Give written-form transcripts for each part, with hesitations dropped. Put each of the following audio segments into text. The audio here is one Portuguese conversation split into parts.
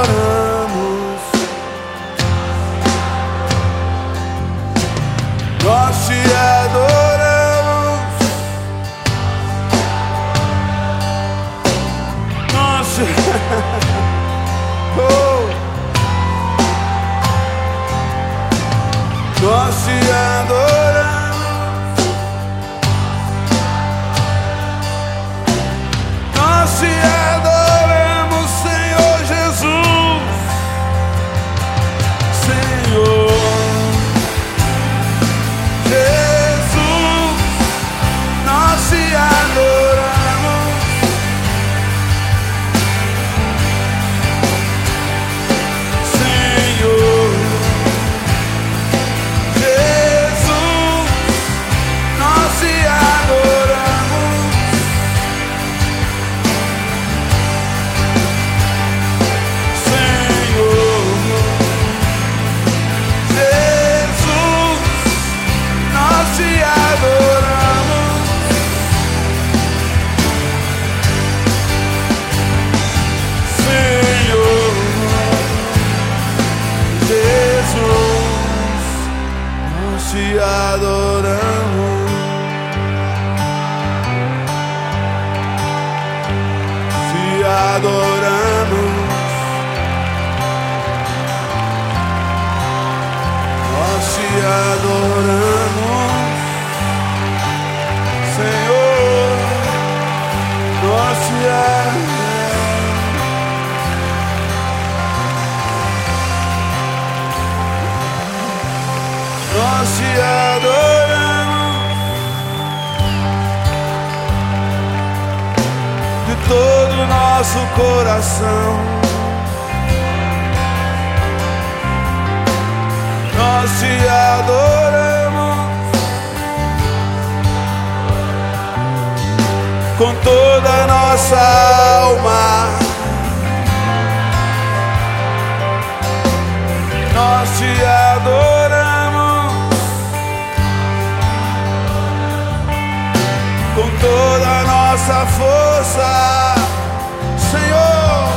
adoramos, nós te adoramos, nós te nós te adoramos, nós te adoramos, Senhor Jesus, Senhor Jesus, nós te adoramos, Senhor Jesus, nós te adoramos, Senhor Jesus, nós te adoramos, Senhor Jesus, nós te adoramos, te adoramos, nós te adoramos, Senhor, nós te adoramos, nós te adoramos de todo o nosso coração, nós te adoramos com toda a nossa alma, nós te adoramos com toda a nossa força, Senhor,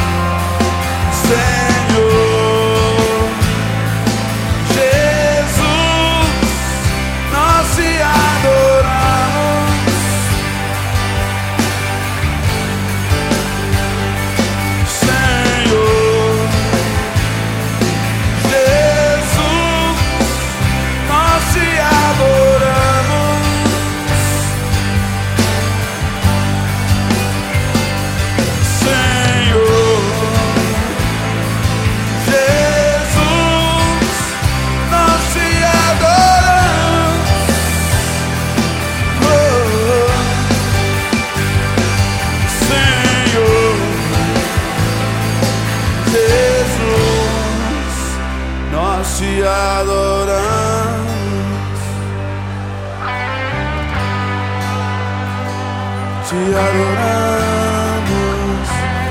Senhor Jesus, nós te adoramos, Senhor Jesus, nós te adoramos, Senhor Jesus, nós te adoramos, Senhor Jesus, nós te adoramos, te adoramos,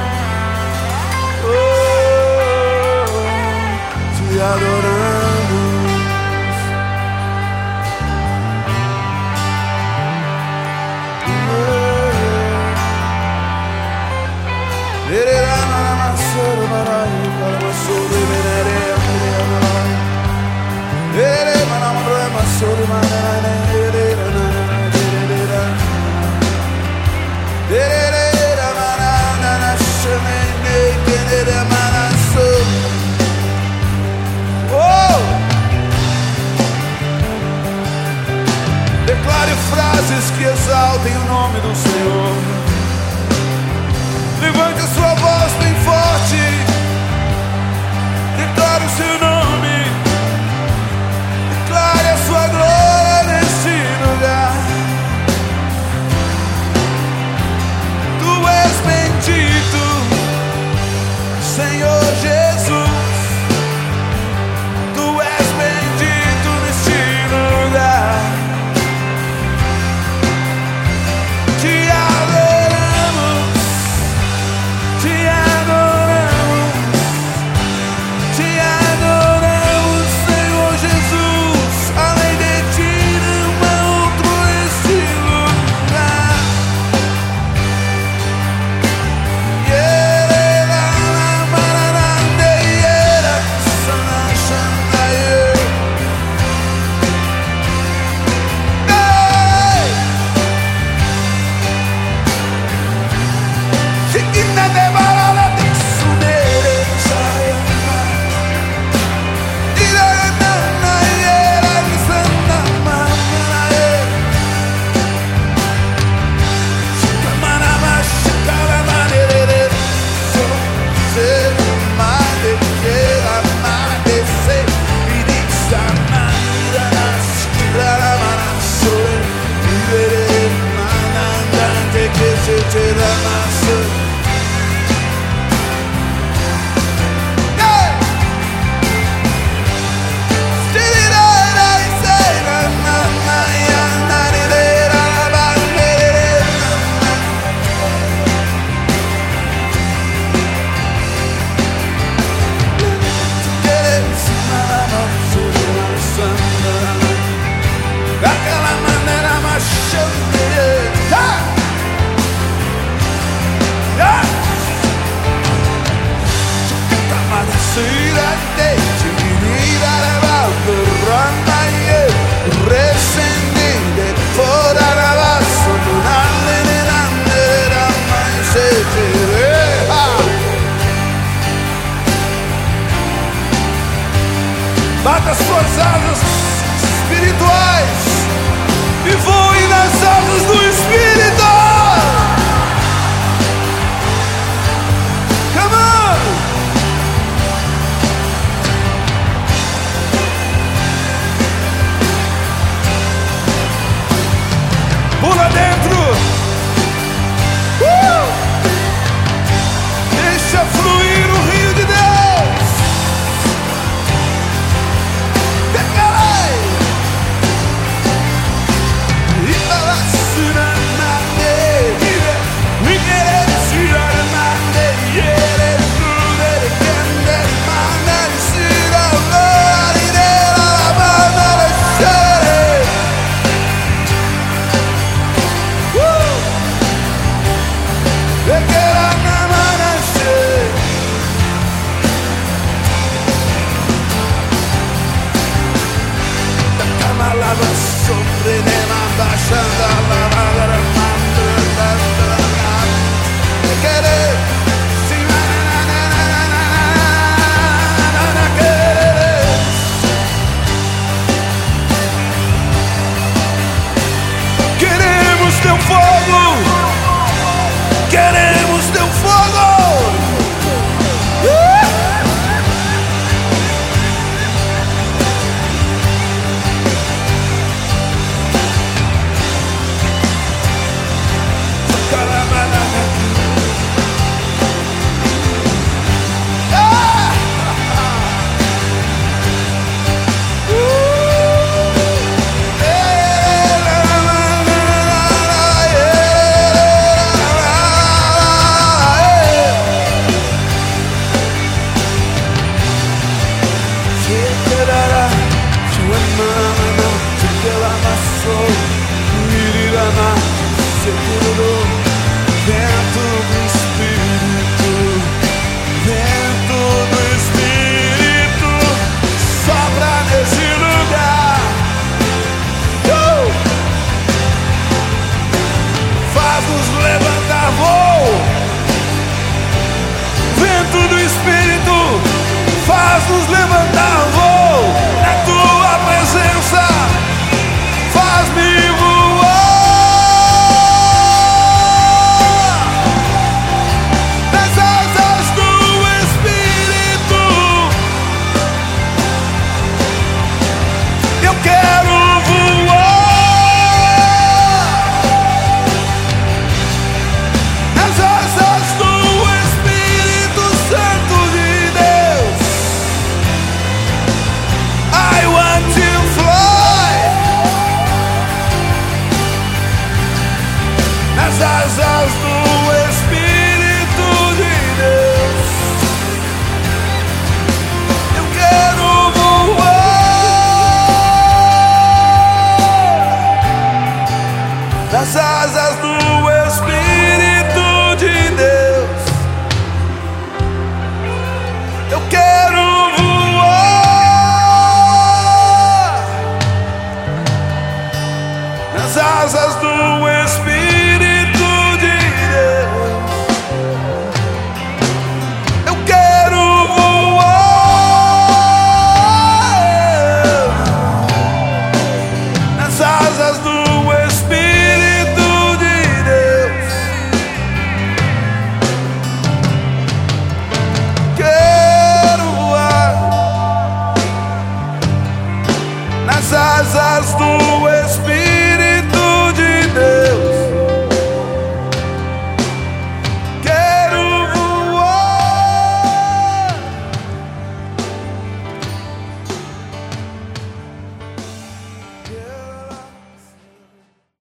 te adoramos, declare frases que exaltem o nome do Senhor. Levante a sua voz bem forte, declare o seu nome, declare a sua glória neste lugar. Tu és bendito, Senhor Jesus.